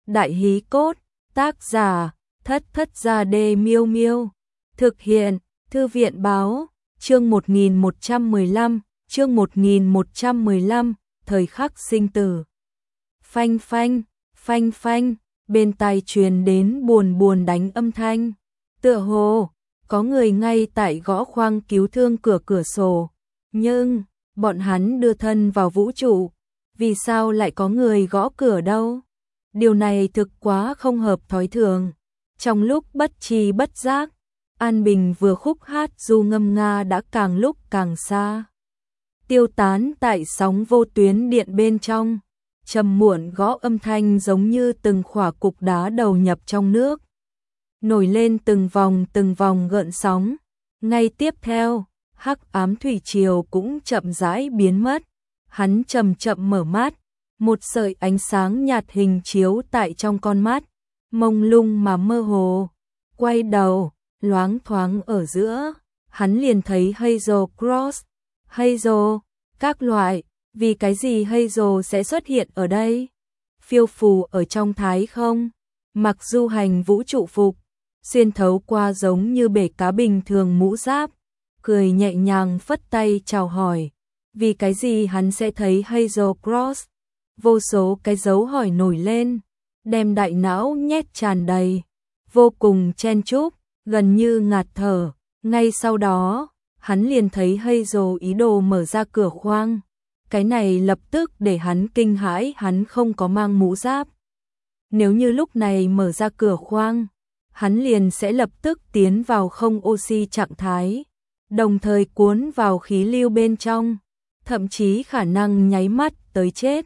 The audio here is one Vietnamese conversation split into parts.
Đại hí cốt, tác giả, Thất Thất Gia Đê Miêu Miêu. Thực hiện, Thư viện Báo, chương 1115, chương 1115, thời khắc sinh tử. Phanh phanh, phanh phanh, bên tai truyền đến buồn buồn đánh âm thanh. Tựa hồ, có người ngay tại gõ khoang cứu thương cửa sổ. Nhưng, bọn hắn đưa thân vào vũ trụ, vì sao lại có người gõ cửa đâu? Điều này thực quá không hợp thói thường. Trong lúc bất tri bất giác, An Bình vừa khúc hát du ngâm nga đã càng lúc càng xa. Tiêu tán tại sóng vô tuyến điện bên trong, trầm muộn gõ âm thanh giống như từng khỏa cục đá đầu nhập trong nước. Nổi lên từng vòng gợn sóng. Ngay tiếp theo, hắc ám thủy triều cũng chậm rãi biến mất. Hắn chậm chậm mở mắt, một sợi ánh sáng nhạt hình chiếu tại trong con mắt, mông lung mà mơ hồ. Quay đầu, loáng thoáng ở giữa, hắn liền thấy Hazel Cross, Hazel, các loại, vì cái gì Hazel sẽ xuất hiện ở đây? Phiêu phù ở trong thái không, mặc du hành vũ trụ phục, xuyên thấu qua giống như bể cá bình thường mũ giáp, cười nhẹ nhàng phất tay chào hỏi. Vì cái gì hắn sẽ thấy Hazel Cross? Vô số cái dấu hỏi nổi lên, đem đại não nhét tràn đầy, vô cùng chen chúc, gần như ngạt thở. Ngay sau đó, hắn liền thấy Hazel ý đồ mở ra cửa khoang. Cái này lập tức để hắn kinh hãi, hắn không có mang mũ giáp. Nếu như lúc này mở ra cửa khoang, hắn liền sẽ lập tức tiến vào không oxy trạng thái, đồng thời cuốn vào khí lưu bên trong, thậm chí khả năng nháy mắt tới chết.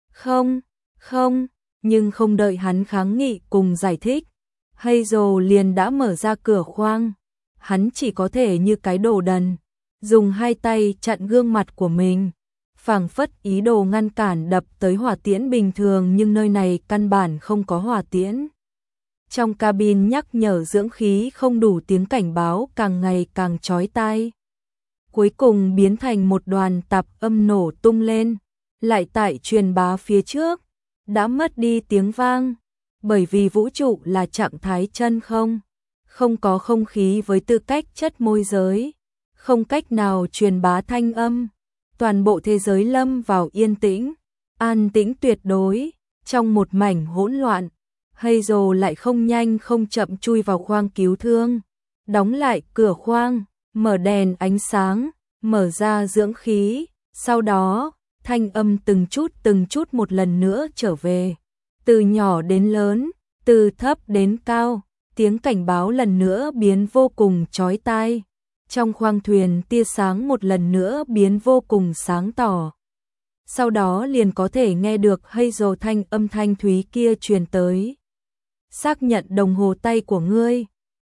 Không, nhưng không đợi hắn kháng nghị cùng giải thích, Hazel liền đã mở ra cửa khoang. Hắn chỉ có thể như cái đồ đần, dùng hai tay chặn gương mặt của mình, phảng phất ý đồ ngăn cản đập tới hỏa tiễn bình thường, nhưng nơi này căn bản không có hỏa tiễn. Trong cabin nhắc nhở dưỡng khí không đủ tiếng cảnh báo càng ngày càng chói tai. Cuối cùng biến thành một đoàn tạp âm nổ tung lên, lại tại truyền bá phía trước, đã mất đi tiếng vang, bởi vì vũ trụ là trạng thái chân không, không có không khí với tư cách chất môi giới, không cách nào truyền bá thanh âm. Toàn bộ thế giới lâm vào yên tĩnh, an tĩnh tuyệt đối, trong một mảnh hỗn loạn. Hazel lại không nhanh không chậm chui vào khoang cứu thương, đóng lại cửa khoang, mở đèn ánh sáng, mở ra dưỡng khí, sau đó, thanh âm từng chút một lần nữa trở về, từ nhỏ đến lớn, từ thấp đến cao, tiếng cảnh báo lần nữa biến vô cùng chói tai. Trong khoang thuyền tia sáng một lần nữa biến vô cùng sáng tỏ. Sau đó liền có thể nghe được Hazel thanh âm thanh thúy kia truyền tới. Xác nhận đồng hồ tay của ngươi,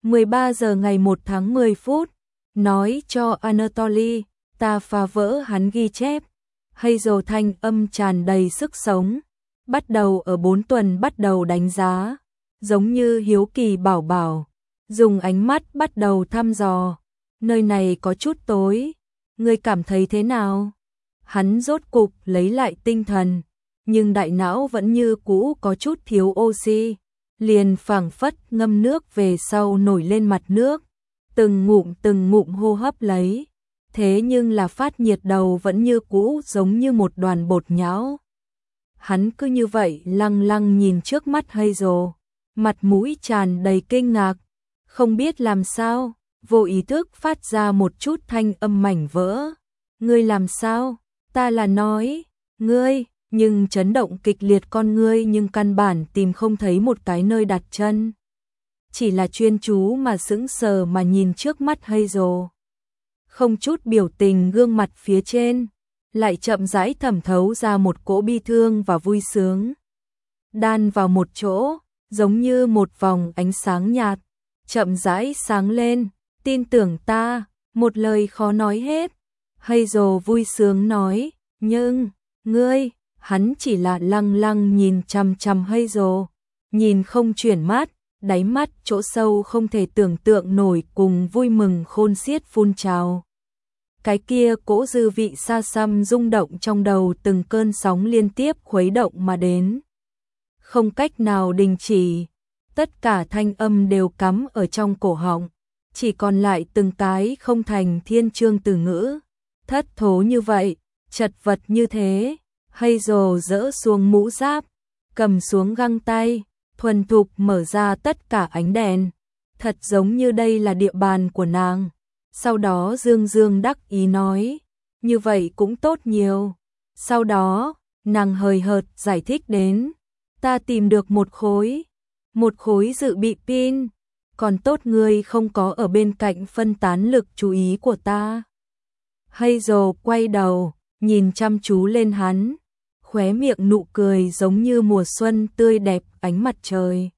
13 giờ ngày 1 tháng 10 phút, nói cho Anatoly, ta phá vỡ hắn ghi chép. Hazel thanh âm tràn đầy sức sống, bắt đầu ở 4 tuần bắt đầu đánh giá, giống như hiếu kỳ bảo bảo, dùng ánh mắt bắt đầu thăm dò. Nơi này có chút tối, ngươi cảm thấy thế nào? Hắn rốt cục lấy lại tinh thần, nhưng đại não vẫn như cũ có chút thiếu oxy, liền phảng phất ngâm nước về sau nổi lên mặt nước, từng ngụm hô hấp lấy, thế nhưng là phát nhiệt đầu vẫn như cũ giống như một đoàn bột nhão. Hắn cứ như vậy lăng lăng nhìn trước mắt Hazel, mặt mũi tràn đầy kinh ngạc, không biết làm sao, vô ý thức phát ra một chút thanh âm mảnh vỡ. Ngươi làm sao? Ta là nói, ngươi, nhưng chấn động kịch liệt con ngươi nhưng căn bản tìm không thấy một cái nơi đặt chân. Chỉ là chuyên chú mà sững sờ mà nhìn trước mắt Hazel. Không chút biểu tình gương mặt phía trên, lại chậm rãi thẩm thấu ra một cỗ bi thương và vui sướng. Đan vào một chỗ, giống như một vòng ánh sáng nhạt, chậm rãi sáng lên. Tin tưởng ta, một lời khó nói hết. Hazel vui sướng nói, nhưng, ngươi, hắn chỉ là lăng lăng nhìn chằm chằm Hazel, nhìn không chuyển mắt, đáy mắt chỗ sâu không thể tưởng tượng nổi cùng vui mừng khôn xiết phun trào. Cái kia cỗ dư vị xa xăm rung động trong đầu, từng cơn sóng liên tiếp khuấy động mà đến. không cách nào đình chỉ. Tất cả thanh âm đều cắm ở trong cổ họng, chỉ còn lại từng cái không thành thiên chương từ ngữ. Thất thố như vậy, chật vật như thế. Hazel dỡ xuống mũ giáp, cầm xuống găng tay, thuần thục mở ra tất cả ánh đèn. Thật giống như đây là địa bàn của nàng. Sau đó dương dương đắc ý nói, như vậy cũng tốt nhiều. Sau đó, nàng hời hợt giải thích đến, ta tìm được một khối dự bị pin, còn tốt ngươi không có ở bên cạnh phân tán lực chú ý của ta. Hazel quay đầu, nhìn chăm chú lên hắn, khóe miệng nụ cười giống như mùa xuân tươi đẹp ánh mặt trời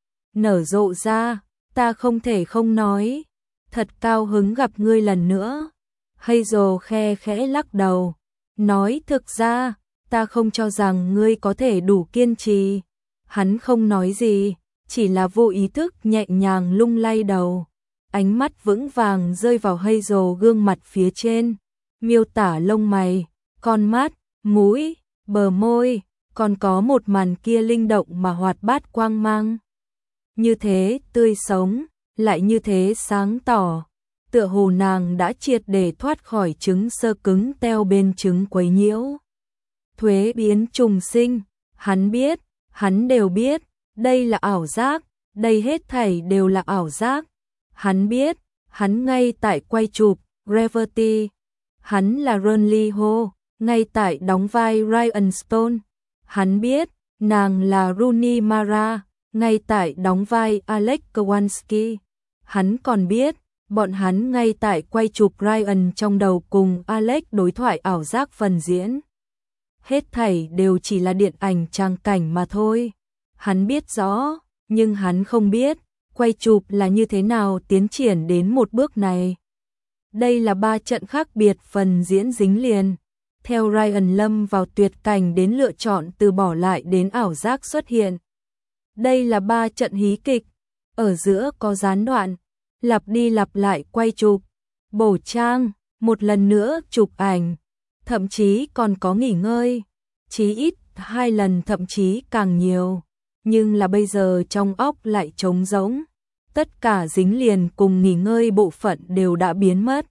nở rộ ra, ta không thể không nói, thật cao hứng gặp ngươi lần nữa. Hazel khe khẽ lắc đầu, nói thực ra, ta không cho rằng ngươi có thể đủ kiên trì. Hắn không nói gì, chỉ là vô ý thức nhẹ nhàng lung lay đầu. Ánh mắt vững vàng rơi vào Hazel gương mặt phía trên, miêu tả lông mày, con mắt, mũi, bờ môi, còn có một màn kia linh động mà hoạt bát quang mang. Như thế tươi sống, lại như thế sáng tỏ, tựa hồ nàng đã triệt để thoát khỏi trứng sơ cứng teo bên trứng quấy nhiễu. Thuế biến trùng sinh, hắn biết, hắn đều biết, đây là ảo giác, đây hết thảy đều là ảo giác. Hắn biết, hắn ngay tại quay chụp Gravity, hắn là Ron Lee Ho, ngay tại đóng vai Ryan Stone. Hắn biết, nàng là Rooney Mara, ngay tại đóng vai Alex Kowalski. Hắn còn biết, bọn hắn ngay tại quay chụp Ryan trong đầu cùng Alex đối thoại ảo giác phần diễn. Hết thảy đều chỉ là điện ảnh tràng cảnh mà thôi. Hắn biết rõ, nhưng hắn không biết, quay chụp là như thế nào tiến triển đến một bước này. Đây là 3 trận khác biệt phần diễn dính liền. Theo Ryan lâm vào tuyệt cảnh đến lựa chọn từ bỏ lại đến ảo giác xuất hiện. Đây là 3 trận hí kịch, ở giữa có gián đoạn, lặp đi lặp lại quay chụp, bổ trang, một lần nữa chụp ảnh, thậm chí còn có nghỉ ngơi, chí ít 2 lần thậm chí càng nhiều, nhưng là bây giờ trong óc lại trống rỗng, tất cả dính liền cùng nghỉ ngơi bộ phận đều đã biến mất.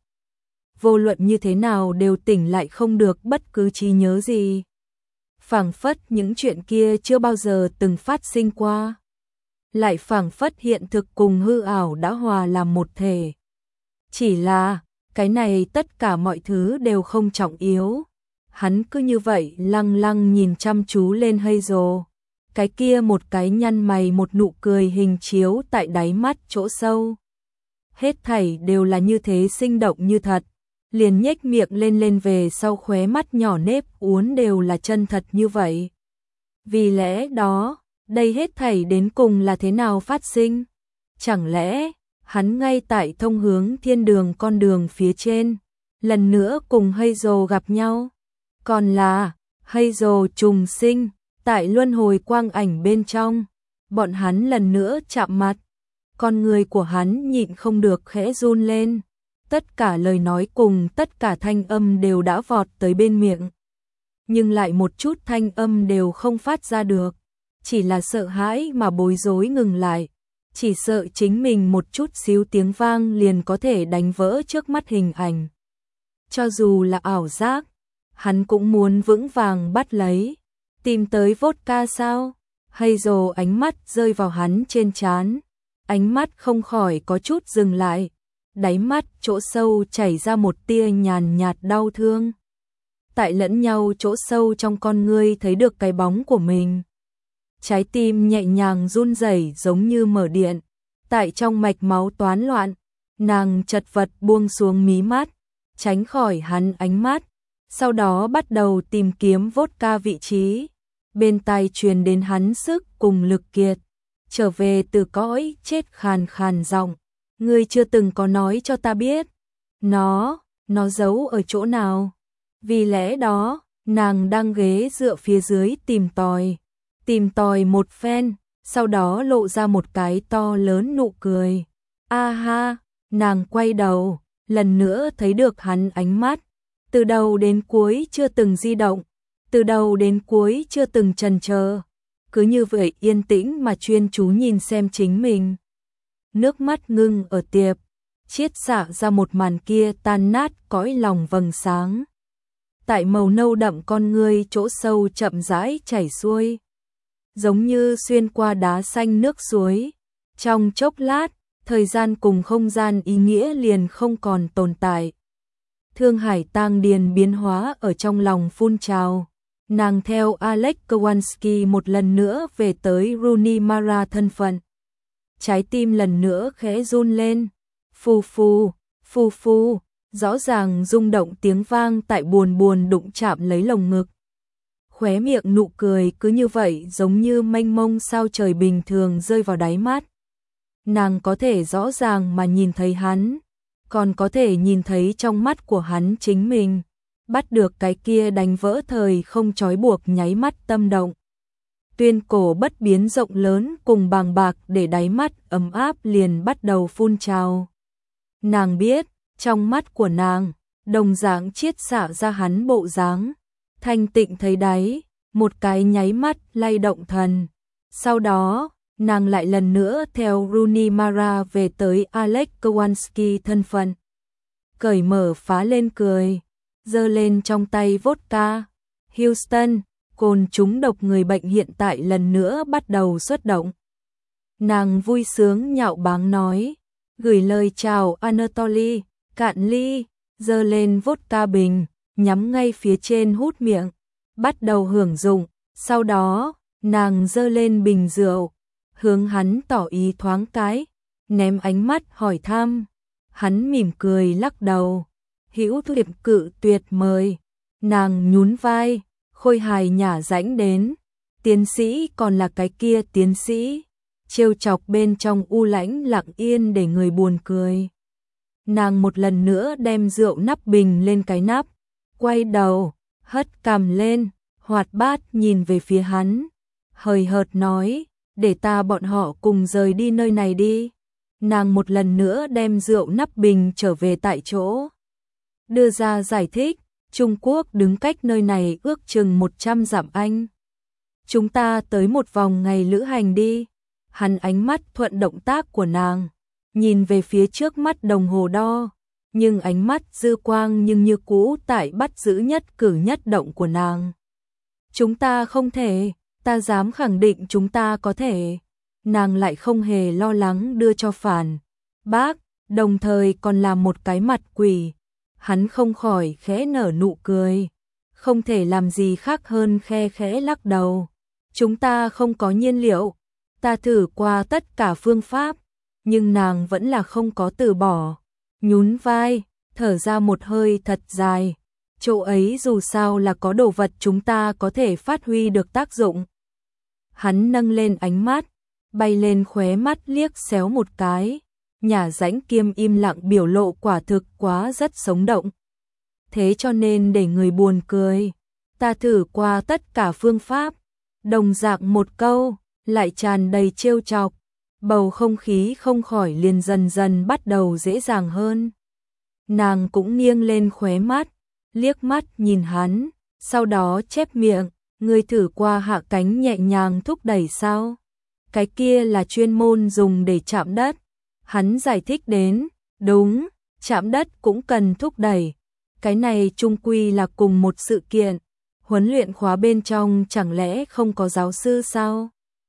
Vô luận như thế nào đều tỉnh lại không được bất cứ trí nhớ gì. Phảng phất những chuyện kia chưa bao giờ từng phát sinh qua. Lại phảng phất hiện thực cùng hư ảo đã hòa làm một thể. Chỉ là, cái này tất cả mọi thứ đều không trọng yếu. Hắn cứ như vậy lăng lăng nhìn chăm chú lên Hazel. Cái kia một cái nhăn mày một nụ cười hình chiếu tại đáy mắt chỗ sâu. Hết thảy đều là như thế sinh động như thật. Liền nhếch miệng lên về sau khóe mắt nhỏ nếp uốn đều là chân thật như vậy. Vì lẽ đó, đây hết thảy đến cùng là thế nào phát sinh? Chẳng lẽ, hắn ngay tại thông hướng thiên đường con đường phía trên, lần nữa cùng Hazel gặp nhau? Còn là, Hazel trùng sinh, tại luân hồi quang ảnh bên trong, bọn hắn lần nữa chạm mặt, con người của hắn nhịn không được khẽ run lên. Tất cả lời nói cùng tất cả thanh âm đều đã vọt tới bên miệng. Nhưng lại một chút thanh âm đều không phát ra được. Chỉ là sợ hãi mà bối rối ngừng lại. Chỉ sợ chính mình một chút xíu tiếng vang liền có thể đánh vỡ trước mắt hình ảnh. Cho dù là ảo giác, hắn cũng muốn vững vàng bắt lấy. Tìm tới vodka sao? Hazel ánh mắt rơi vào hắn trên trán. Ánh mắt không khỏi có chút dừng lại. Đáy mắt chỗ sâu chảy ra một tia nhàn nhạt đau thương. Tại lẫn nhau chỗ sâu trong con ngươi thấy được cái bóng của mình. Trái tim nhẹ nhàng run rẩy giống như mở điện. Tại trong mạch máu toán loạn, nàng chật vật buông xuống mí mắt, tránh khỏi hắn ánh mắt. Sau đó bắt đầu tìm kiếm vodka vị trí. Bên tai truyền đến hắn sức cùng lực kiệt. Trở về từ cõi chết khàn khàn giọng. Ngươi chưa từng có nói cho ta biết. Nó giấu ở chỗ nào? Vì lẽ đó, nàng đang ghế dựa phía dưới tìm tòi một phen, sau đó lộ ra một cái to lớn nụ cười. A ha, nàng quay đầu, lần nữa thấy được hắn ánh mắt. Từ đầu đến cuối chưa từng di động, từ đầu đến cuối chưa từng chần chờ. cứ như vậy yên tĩnh mà chuyên chú nhìn xem chính mình. Nước mắt ngưng ở tiệp, chiết xạ ra một màn kia tan nát cõi lòng vầng sáng. Tại màu nâu đậm con ngươi chỗ sâu chậm rãi chảy xuôi, giống như xuyên qua đá xanh nước suối. Trong chốc lát, thời gian cùng không gian ý nghĩa liền không còn tồn tại. Thương hải tang điền biến hóa ở trong lòng phun trào. Nàng theo Alex Kowalski một lần nữa về tới Rooney Mara thân phận. Trái tim lần nữa khẽ run lên. Phù phù, phù phù, rõ ràng rung động tiếng vang tại buồn buồn đụng chạm lấy lồng ngực. Khóe miệng nụ cười cứ như vậy giống như mênh mông sao trời bình thường rơi vào đáy mắt. Nàng có thể rõ ràng mà nhìn thấy hắn, còn có thể nhìn thấy trong mắt của hắn chính mình, bắt được cái kia đánh vỡ thời không trói buộc nháy mắt tâm động. Tuyên cổ bất biến rộng lớn cùng bàng bạc để đáy mắt ấm áp liền bắt đầu phun trào. Nàng biết, trong mắt của nàng, đồng dạng chiết xạ ra hắn bộ dáng, thanh tịnh thấy đáy, một cái nháy mắt lay động thần. Sau đó, nàng lại lần nữa theo Rooney Mara về tới Alex Kowalski thân phận. Cởi mở phá lên cười, giơ lên trong tay vodka. Houston, cồn trúng độc người bệnh hiện tại lần nữa bắt đầu xuất động. Nàng vui sướng nhạo báng nói, gửi lời chào Anatoly, cạn ly, giơ lên vodka bình, nhắm ngay phía trên hút miệng, bắt đầu hưởng dụng. Sau đó, nàng giơ lên bình rượu, hướng hắn tỏ ý thoáng cái, ném ánh mắt hỏi thăm. Hắn mỉm cười lắc đầu, hữu thiệp cự tuyệt mời. Nàng nhún vai, khôi hài nhả rãnh đến. Tiến sĩ còn là cái kia tiến sĩ, trêu chọc bên trong u lãnh lặng yên để người buồn cười. Nàng một lần nữa đem rượu nắp bình lên cái nắp, quay đầu, hất cằm lên, hoạt bát nhìn về phía hắn, hời hợt nói, để ta bọn họ cùng rời đi nơi này đi. Nàng một lần nữa đem rượu nắp bình trở về tại chỗ, đưa ra giải thích, Trung Quốc đứng cách nơi này ước chừng 100 dặm anh. Chúng ta tới một vòng ngày lữ hành đi. Hắn ánh mắt thuận động tác của nàng, nhìn về phía trước mắt đồng hồ đo, nhưng ánh mắt dư quang nhưng như cũ tại bắt giữ nhất cử nhất động của nàng. Chúng ta không thể, ta dám khẳng định chúng ta có thể. Nàng lại không hề lo lắng đưa cho phản bác, đồng thời còn làm một cái mặt quỷ. Hắn không khỏi khẽ nở nụ cười, không thể làm gì khác hơn khe khẽ lắc đầu. Chúng ta không có nhiên liệu, ta thử qua tất cả phương pháp, nhưng nàng vẫn là không có từ bỏ. Nhún vai, thở ra một hơi thật dài, chỗ ấy dù sao là có đồ vật chúng ta có thể phát huy được tác dụng. Hắn nâng lên ánh mắt, bay lên khóe mắt liếc xéo một cái, nhả rãnh kiêm im lặng biểu lộ quả thực quá rất sống động. Thế cho nên để người buồn cười, ta thử qua tất cả phương pháp, đồng dạng một câu, lại tràn đầy trêu chọc, bầu không khí không khỏi liền dần dần bắt đầu dễ dàng hơn. Nàng cũng nghiêng lên khóe mắt, liếc mắt nhìn hắn, sau đó chép miệng, ngươi thử qua hạ cánh nhẹ nhàng thúc đẩy sao? Cái kia là chuyên môn dùng để chạm đất. Hắn giải thích đến, đúng, chạm đất cũng cần thúc đẩy. Cái này chung quy là cùng một sự kiện. Huấn luyện khóa bên trong chẳng lẽ không có giáo sư sao?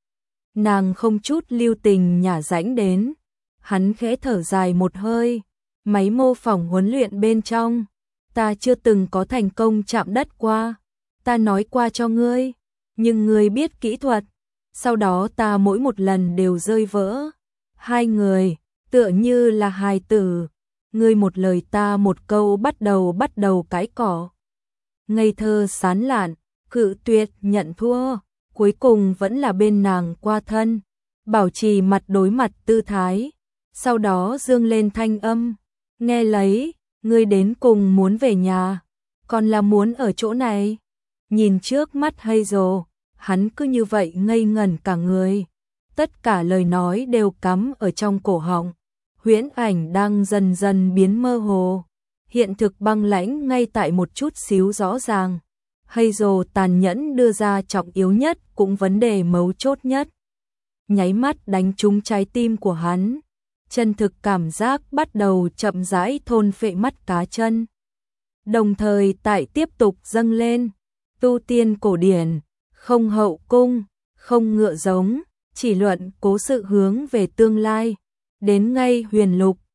Nàng không chút lưu tình nhả rãnh đến. Hắn khẽ thở dài một hơi. Máy mô phỏng huấn luyện bên trong, ta chưa từng có thành công chạm đất qua. Ta nói qua cho ngươi, nhưng ngươi biết kỹ thuật. Sau đó ta mỗi một lần đều rơi vỡ. Hai người, tựa như là hài tử. Ngươi một lời ta một câu bắt đầu cãi cỏ. Ngây thơ sán lạn, cự tuyệt nhận thua. Cuối cùng vẫn là bên nàng qua thân. Bảo trì mặt đối mặt tư thái. Sau đó dương lên thanh âm. Nghe lấy, ngươi đến cùng muốn về nhà. Còn là muốn ở chỗ này. Nhìn trước mắt Hazel, hắn cứ như vậy ngây ngẩn cả người. Tất cả lời nói đều cắm ở trong cổ họng. Huyễn ảnh đang dần dần biến mơ hồ. Hiện thực băng lãnh ngay tại một chút xíu rõ ràng. Hazel tàn nhẫn đưa ra trọng yếu nhất cũng vấn đề mấu chốt nhất. Nháy mắt đánh trúng trái tim của hắn. Chân thực cảm giác bắt đầu chậm rãi thôn phệ mắt cá chân. Đồng thời tại tiếp tục dâng lên. Tu tiên cổ điển, không hậu cung, không ngựa giống, chỉ luận cố sự hướng về tương lai. Đến ngay huyền lục,